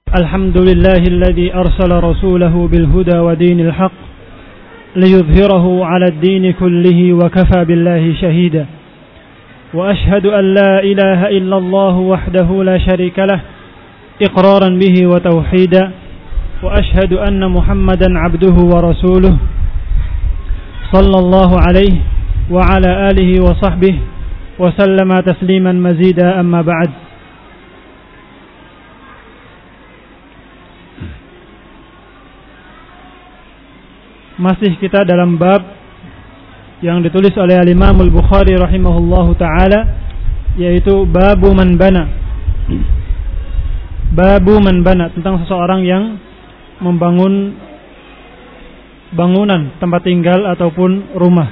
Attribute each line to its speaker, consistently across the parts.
Speaker 1: الحمد لله الذي أرسل رسوله بالهدى ودين الحق ليظهره على الدين كله وكفى بالله شهيدا وأشهد أن لا إله إلا الله وحده لا شريك له إقرارا به وتوحيدا وأشهد أن محمدا عبده ورسوله صلى الله عليه وعلى آله وصحبه وسلم تسليما مزيدا أما بعد. Masih kita dalam bab yang ditulis oleh Imam Al-Bukhari rahimahullahu taala, yaitu babu man bana. Babu man bana, tentang seseorang yang membangun bangunan tempat tinggal ataupun rumah.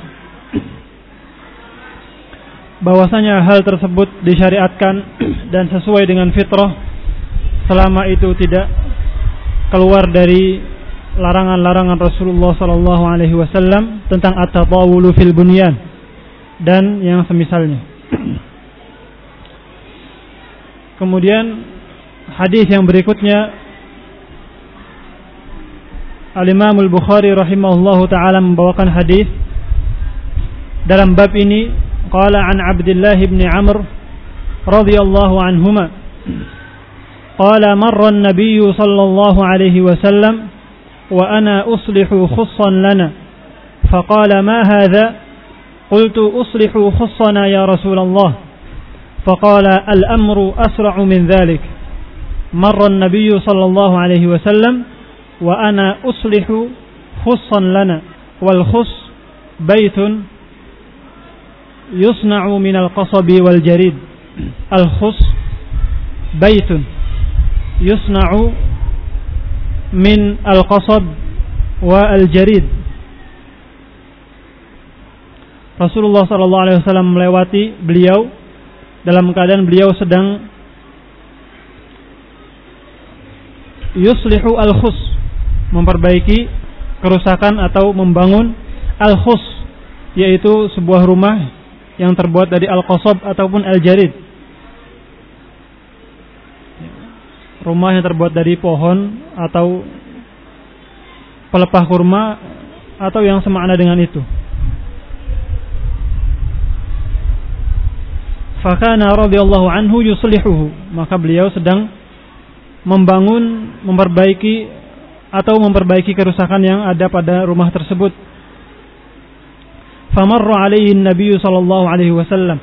Speaker 1: Bahwasanya hal tersebut disyariatkan dan sesuai dengan fitrah selama itu tidak keluar dari larangan-larangan Rasulullah sallallahu alaihi wasallam tentang at-tatawulu fil bunyan dan yang semisalnya. Kemudian hadis yang berikutnya, Al-Imam Al-Bukhari rahimahullahu taala membawakan hadis dalam bab ini, qala an Abdullah bin Amr radhiyallahu anhuma qala marra an-nabiy sallallahu alaihi wasallam وأنا أصلح خصا لنا فقال ما هذا قلت أصلح خصنا يا رسول الله فقال الأمر أسرع من ذلك مر النبي صلى الله عليه وسلم وأنا أصلح خصا لنا والخص بيت يصنع من القصب والجريد الخص بيت يصنع min al-qasab wa al-jarid. Rasulullah sallallahu alaihi wasallam melewati beliau dalam keadaan beliau sedang yuslihu al-khus, memperbaiki kerusakan atau membangun al-khus, yaitu sebuah rumah yang terbuat dari al-qasab ataupun al-jarid. Rumah yang terbuat dari pohon atau pelepah kurma atau yang semakna dengan itu. Fakana radhiyallahu anhu yuslihuhu, maka beliau sedang memperbaiki kerusakan yang ada pada rumah tersebut. Famarra alaihi an-nabiy sallallahu alaihi wasallam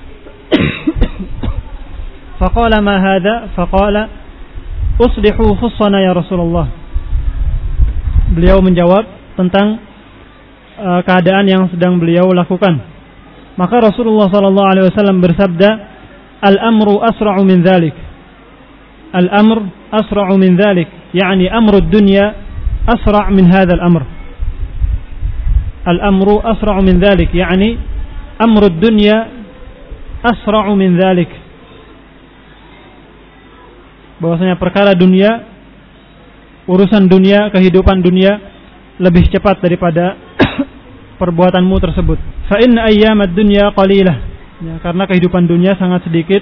Speaker 1: faqala ma hadha faqala uslihu khussana ya Rasulullah. Beliau menjawab tentang keadaan yang sedang beliau lakukan. Maka Rasulullah sallallahu alaihi wasallam bersabda, "Al-amru asra'u min dzalik." Al-amr asra'u min dzalik, yani amru ad-dunya asra' min hadzal amr. Al-amru asra'u min dzalik, yani amru ad-dunya asra'u min dzalik. Bahwasanya perkara dunia, urusan dunia, kehidupan dunia lebih cepat daripada perbuatanmu tersebut. Fa inna ayyamad dunya qalilah, ya, karena kehidupan dunia sangat sedikit,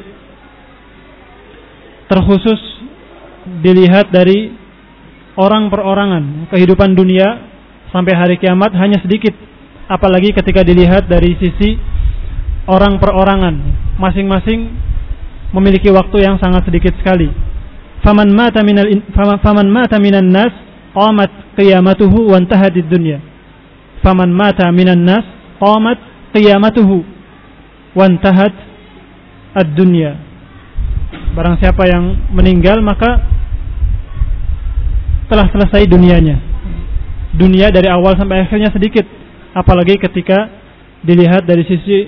Speaker 1: terkhusus dilihat dari orang perorangan. Kehidupan dunia sampai hari kiamat hanya sedikit, apalagi ketika dilihat dari sisi orang perorangan, masing-masing memiliki waktu yang sangat sedikit sekali. Faman mata minan nas qamat qiyamatuhu wa intahat ad-dunya. Faman mata minan nas qamat qiyamatuhu wa intahat ad-dunya. Barang siapa yang meninggal maka telah selesai dunianya. Dunia dari awal sampai akhirnya sedikit, apalagi ketika dilihat dari sisi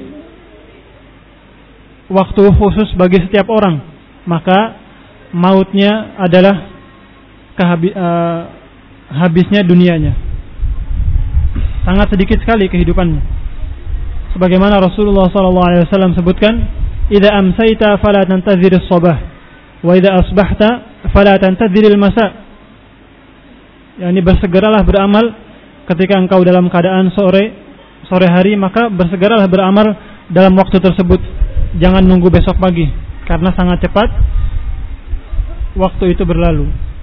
Speaker 1: waktu khusus bagi setiap orang, maka mautnya adalah habisnya dunianya. Sangat sedikit sekali kehidupannya. Sebagaimana Rasulullah SAW sebutkan, "Idza amsayta fala tantazir as-sabah, wa idza asbahta fala tantazir al-masa." Yani bersegeralah beramal ketika engkau dalam keadaan sore hari, maka bersegeralah beramal dalam waktu tersebut. Jangan nunggu besok pagi, karena sangat cepat waktu itu berlalu.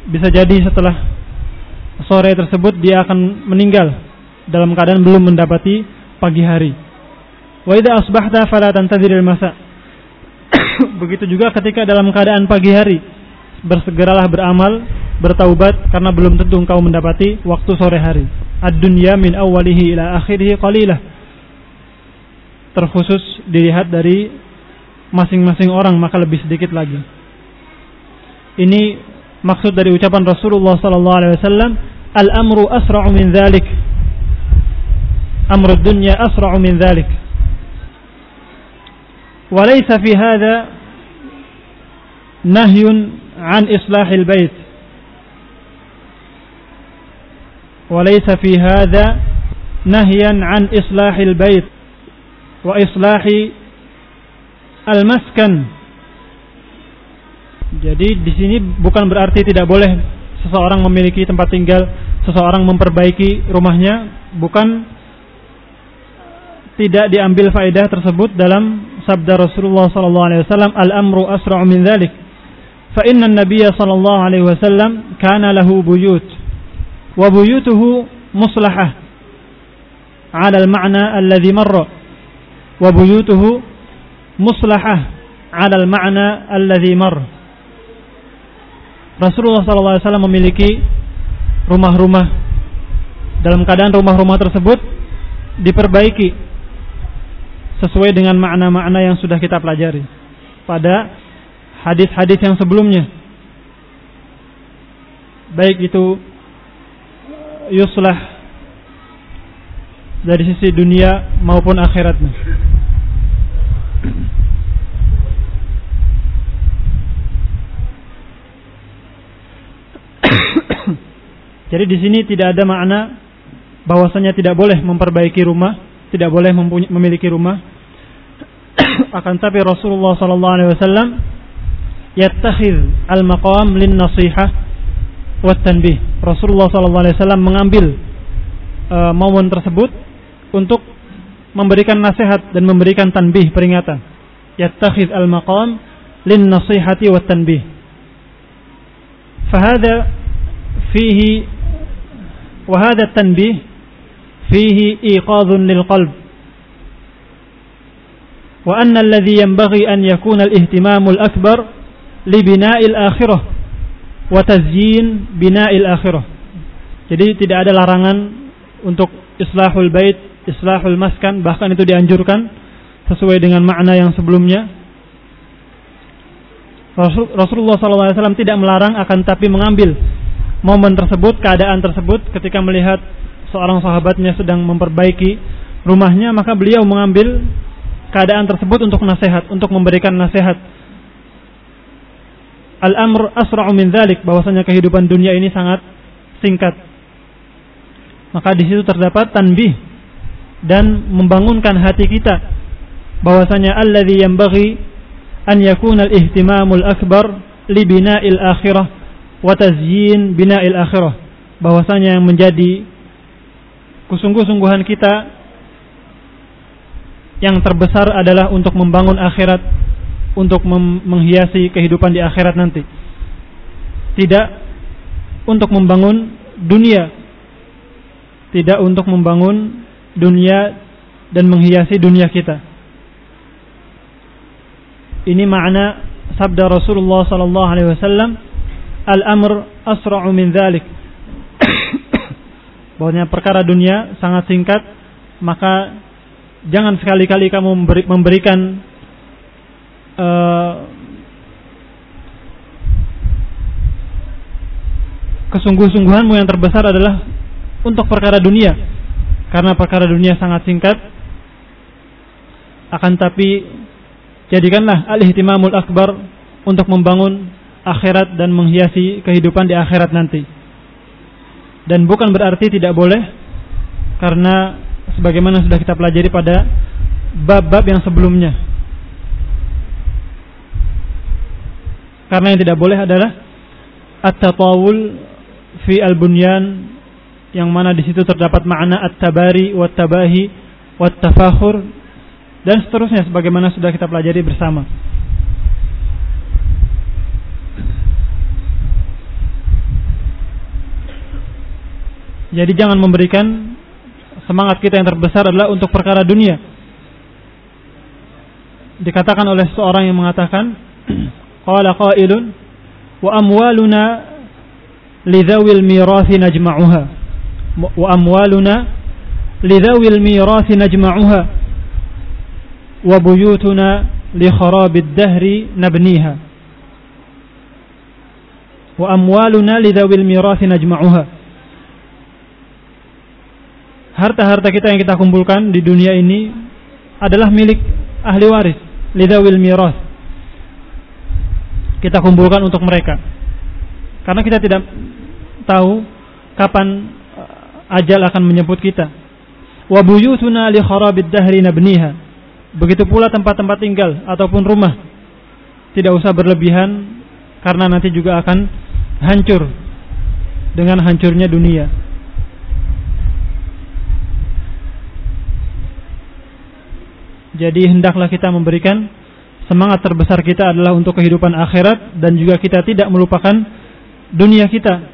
Speaker 1: bisa jadi setelah sore tersebut dia akan meninggal dalam keadaan belum mendapati pagi hari. Wa idza asbahta fala tantadhiril masa. Begitu juga ketika dalam keadaan pagi hari, bersegeralah beramal, bertaubat karena belum tentu engkau mendapati waktu sore hari. Ad-dunya min awwalihi ila akhirih qalilah. Terkhusus dilihat dari masing-masing orang, maka lebih sedikit lagi. Ini maksud dari ucapan Rasulullah sallallahu alaihi wasallam, al-amru asra'u min dzalik. Amrud dunya asra'u min dzalik. Wa laysa fi hadha nahyun an islahil bait. Wa laysa fi hadha nahyan an islahil bait wa islahi al-maskan. Jadi di sini bukan berarti tidak boleh seseorang memiliki tempat tinggal, seseorang memperbaiki rumahnya, bukan tidak diambil faedah tersebut dalam sabda Rasulullah sallallahu alaihi wasallam, al-amru asra'u min dzalik. Fa inna an-nabiyya sallallahu alaihi wasallam kana lahu buyut wa buyutuhu muslahah 'ala al-ma'na alladhi marra wa buyutuhu muslahah 'ala al-ma'na alladhi marra. Rasulullah sallallahu alaihi wasallam memiliki rumah-rumah, dalam keadaan rumah-rumah tersebut diperbaiki sesuai dengan makna-makna yang sudah kita pelajari pada hadis-hadis yang sebelumnya, baik itu yuslah dari sisi dunia maupun akhiratnya. Jadi di sini tidak ada makna bahwasanya tidak boleh memperbaiki rumah, tidak boleh memiliki rumah. Akan tapi Rasulullah sallallahu alaihi wasallam yattakhidh al-maqam lin-nasihah wat tanbih. Rasulullah sallallahu alaihi wasallam mengambil momen tersebut untuk memberikan nasihat dan memberikan tanbih, peringatan. Yattakhidh al-maqam lin-nasihati wat tanbih. Fahada fihi wa hadha at-tanbih fihi iqadhun lil-qalb. Wa anna alladhi yanbaghi an yakuna al-ihtimamu al-akbar li bina'il akhirah wa tazyin bina'il akhirah. Jadi tidak ada larangan untuk islahul bait, islahul maskan, bahkan itu dianjurkan sesuai dengan makna yang sebelumnya. Rasulullah SAW tidak melarang, akan tapi mengambil momen tersebut, keadaan tersebut, ketika melihat seorang sahabatnya sedang memperbaiki rumahnya, maka beliau mengambil keadaan tersebut untuk nasihat, untuk memberikan nasihat. Al-amr asra'u min dzalik, bahwasanya kehidupan dunia ini sangat singkat. Maka di situ terdapat tanbih dan membangunkan hati kita bahwasanya alladzi yanbaghi an yakuna al-ihtimamul akbar li bina'il akhirah wa tazyin bina'il akhirah, bahwasanya yang menjadi kesungguh-sungguhan kita yang terbesar adalah untuk membangun akhirat, untuk menghiasi kehidupan di akhirat nanti, tidak untuk membangun dunia, tidak untuk membangun dunia dan menghiasi dunia kita. Ini makna sabda Rasulullah sallallahu alaihi wasallam, al-amr asra'u min dzalik. Bahwasanya perkara dunia sangat singkat, maka jangan sekali-kali kamu memberikan kesungguh-sungguhanmu yang terbesar adalah untuk perkara dunia, karena perkara dunia sangat singkat. Akan tapi jadikanlah al-ihtimamul akbar untuk membangun akhirat dan menghiasi kehidupan di akhirat nanti. Dan bukan berarti tidak boleh, karena sebagaimana sudah kita pelajari pada bab-bab yang sebelumnya. Karena yang tidak boleh adalah at-tatawul fi al-bunyan, yang mana di situ terdapat makna at-tabari wat-tabahi wat-tafakhur dan seterusnya, sebagaimana sudah kita pelajari bersama. Jadi jangan memberikan semangat kita yang terbesar adalah untuk perkara dunia. Dikatakan oleh seorang yang mengatakan, qala qailun wa amwaluna lidzawil mirathi najma'uha wa amwaluna lidzawil mirathi najma'uha wa buyutuna li kharabid dahri nabniha wa amwaluna lidzawil mirathi najma'uha. Harta-harta kita yang kita kumpulkan di dunia ini adalah milik ahli waris, lidzawil mirath. Kita kumpulkan untuk mereka. Karena kita tidak tahu kapan ajal akan menjemput kita. Wa buyutuna li kharabid dahri nabniha. Begitu pula tempat-tempat tinggal ataupun rumah. Tidak usah berlebihan karena nanti juga akan hancur dengan hancurnya dunia. Jadi hendaklah kita memberikan semangat terbesar kita adalah untuk kehidupan akhirat, dan juga kita tidak melupakan dunia kita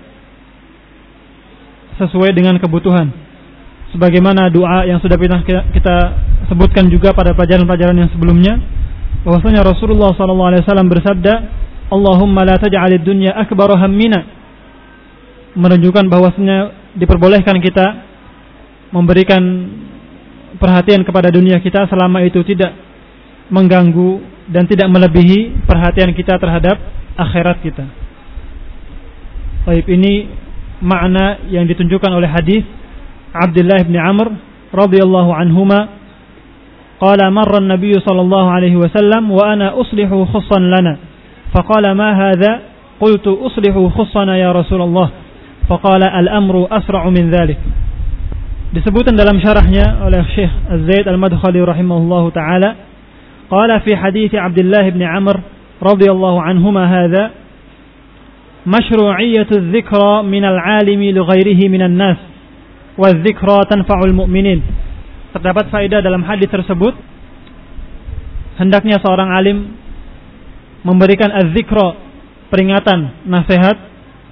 Speaker 1: sesuai dengan kebutuhan. Sebagaimana doa yang sudah kita sebutkan juga pada pelajaran-pelajaran yang sebelumnya, bahwasanya Rasulullah SAW bersabda, Allahumma la taj'alid dunya akbara hammina, menunjukkan bahwasanya diperbolehkan kita memberikan perhatian kepada dunia kita selama itu tidak mengganggu dan tidak melebihi perhatian kita terhadap akhirat kita. Baik, ini makna yang ditunjukkan oleh hadis Abdullah bin Amr radhiyallahu anhuma, qala marra an-nabiy sallallahu alaihi wasallam wa ana uslihu khussan lana, faqala ma hadha, qultu uslihu khussana ya Rasulullah, faqala al-amru asra'u min dhalik. Disebutkan dalam syarahnya oleh Syekh Az-Zaid Al-Madkhali rahimahullahu taala, qala fi hadits Abdullah bin Amr radhiyallahu anhuma hadha mashru'iyyatu adh-dhikra min al-'alimi li ghairihi minan nas wa adh-dhikra tanfa'u al-mu'minin. Terdapat faedah dalam hadis tersebut, hendaknya seorang alim memberikan adz-dzikra, peringatan, nasihat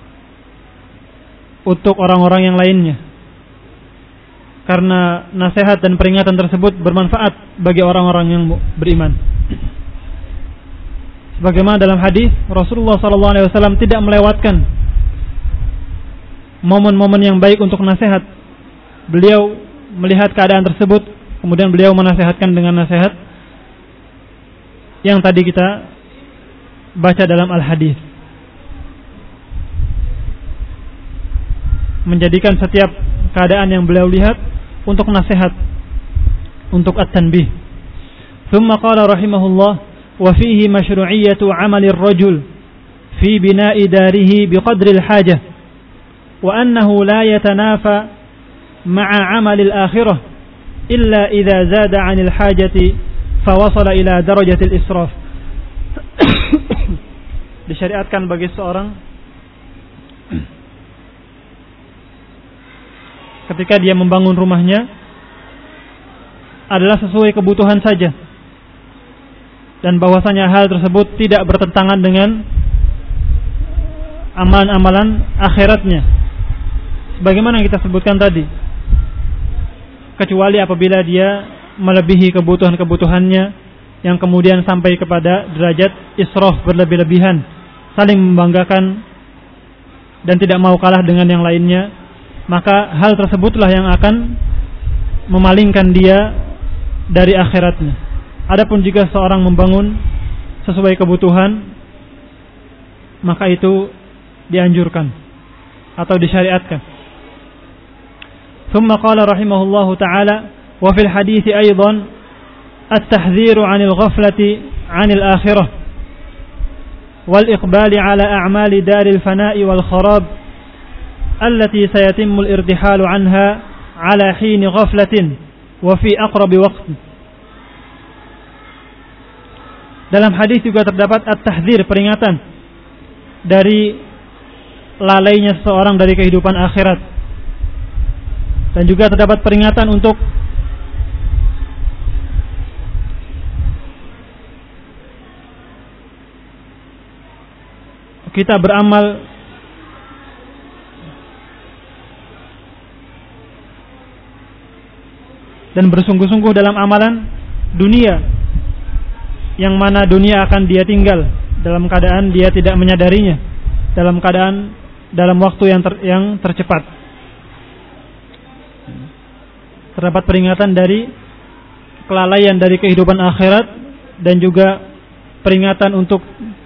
Speaker 1: untuk orang-orang yang lainnya. Karena nasihat dan peringatan tersebut bermanfaat bagi orang-orang yang beriman. Sebagaimana dalam hadis, Rasulullah SAW tidak melewatkan momen-momen yang baik untuk nasihat. Beliau melihat keadaan tersebut, kemudian beliau menasihatkan dengan nasihat yang tadi kita baca dalam al-hadis. Menjadikan setiap keadaan yang beliau lihat untuk nasihat, untuk at-tanbih. Thumma qala rahimahullah, wa fihi mashru'iyyatu 'amali ar-rajul fi bina'i darihi biqadri al-hajah, wa annahu la yatanafa ma'a 'amali al-akhirah illa idza zada 'an al-hajati fa wasala ila darajati al-israf. Disyariatkan bagi seorang ketika dia membangun rumahnya adalah sesuai kebutuhan saja, dan bahwasanya hal tersebut tidak bertentangan dengan amalan-amalan akhiratnya, sebagaimana yang kita sebutkan tadi, kecuali apabila dia melebihi kebutuhan-kebutuhannya yang kemudian sampai kepada derajat israf, berlebih-lebihan, saling membanggakan dan tidak mau kalah dengan yang lainnya, maka hal tersebutlah yang akan memalingkan dia dari akhiratnya. Adapun jika seorang membangun sesuai kebutuhan, maka itu dianjurkan atau disyariatkan. Thumma qala rahimahullahu ta'ala, wa fil hadithi aydan at-tahdhiru 'anil ghaflati 'anil akhirah wal iqbali 'ala a'mali daril fana'i wal kharab allati sayatimmu al-irtihalu 'anha 'ala hin ghaflatin wa fi aqrab waqt. Dalam hadis juga terdapat at-tahdhir, peringatan dari lalainya seseorang dari kehidupan akhirat, dan juga terdapat peringatan untuk kita beramal dan bersungguh-sungguh dalam amalan dunia, yang mana dunia akan dia tinggal dalam keadaan dia tidak menyadarinya, dalam waktu yang tercepat. Terdapat peringatan dari kelalaian dari kehidupan akhirat, dan juga peringatan untuk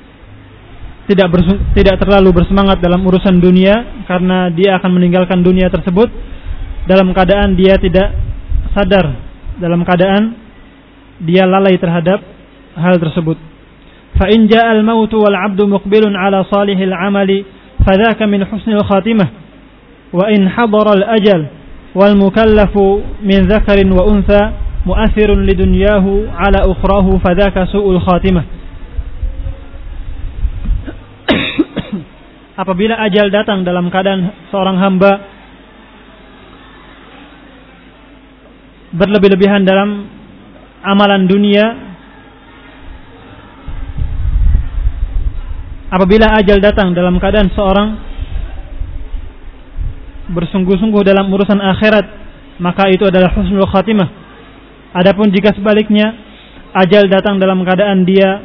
Speaker 1: tidak terlalu bersemangat dalam urusan dunia, karena dia akan meninggalkan dunia tersebut dalam keadaan dia tidak sadar, dalam keadaan dia lalai terhadap hal tersebut. Fa in ja'al mautu wal 'abdu muqbilun 'ala salihil 'amali fadzaka min husnil khatimah, wa in hadara al ajal wal mukallafu min dzakarin wa untha mu'athirun lidunyahu 'ala ukhrahu fadzaka su'ul khatimah. Apabila ajal datang dalam keadaan seorang hamba berlebih-lebihan dalam amalan dunia, apabila ajal datang dalam keadaan seorang bersungguh-sungguh dalam urusan akhirat, maka itu adalah husnul khatimah. Adapun jika sebaliknya, ajal datang dalam keadaan dia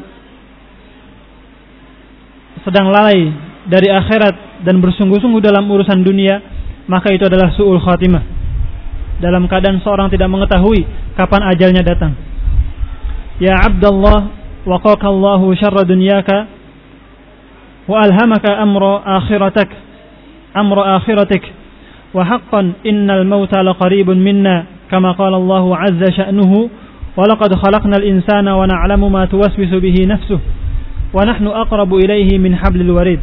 Speaker 1: sedang lalai dari akhirat dan bersungguh-sungguh dalam urusan dunia, maka itu adalah su'ul khatimah, dalam keadaan seorang tidak mengetahui kapan ajalnya datang. Ya Abdallah, waqakallahu syarra dunyaka wa alhamaka amra akhiratik wa haqqan innal mauta laqaribun minna kama qala Allahu azza sya'nuhu wa laqad khalaqnal insana wa na'lamu ma tuwaswisu bihi nafsuhu wa nahnu aqrabu ilaihi min hablil warid.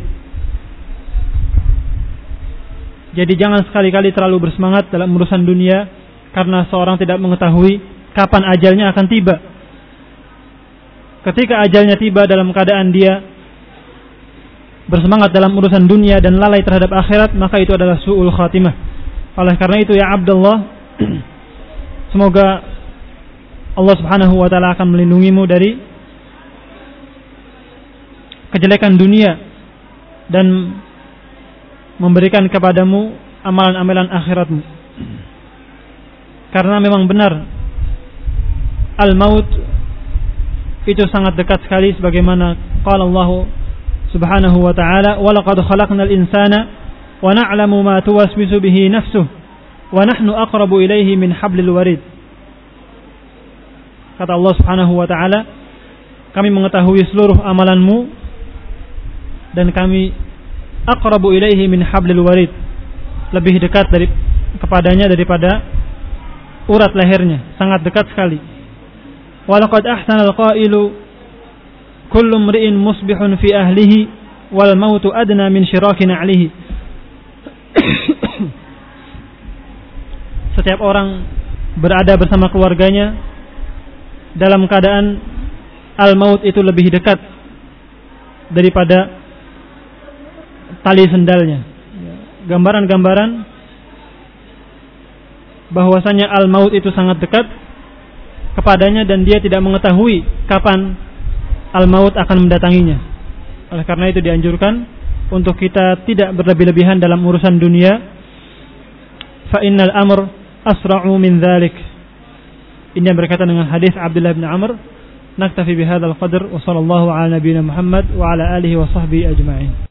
Speaker 1: Jadi jangan sekali-kali terlalu bersemangat dalam urusan dunia, karena seorang tidak mengetahui kapan ajalnya akan tiba. Ketika ajalnya tiba dalam keadaan dia bersemangat dalam urusan dunia dan lalai terhadap akhirat, maka itu adalah su'ul khatimah. Oleh karena itu ya Abdullah, semoga Allah Subhanahu wa taala akan melindungimu dari kejelekan dunia dan memberikan kepadamu amalan-amalan akhiratmu. Karena memang benar al-maut itu sangat dekat sekali, sebagaimana qala Allah Subhanahu wa ta'ala wa laqad khalaqnal insana wa na'lamu ma tuwaswisu bihi nafsuhu wa nahnu aqrabu ilaihi min hablil warid. Kata Allah Subhanahu wa ta'ala, kami mengetahui seluruh amalanmu dan kami aqrabu ilaihi min hablil warid, lebih dekat kepadanya daripada urat lehernya, sangat dekat sekali. Walaqad ahsanal qailu kullu mri'in musbihun fi ahlihi wal mautu adna min syirakin alihi. Setiap orang berada bersama keluarganya dalam keadaan al-maut itu lebih dekat daripada tali sendalnya. Gambaran-gambaran bahwasanya al-maut itu sangat dekat kepadanya dan dia tidak mengetahui kapan al-maut akan mendatanginya. Oleh karena itu dianjurkan untuk kita tidak berlebih-lebihan dalam urusan dunia. Fa innal amr asra'u min dzalik. Ini yang berkaitan dengan hadis Abdullah bin Amr. Naktafi bihadzal qadr wa sallallahu ala nabiyyina Muhammad wa ala alihi wa sahbihi ajma'in.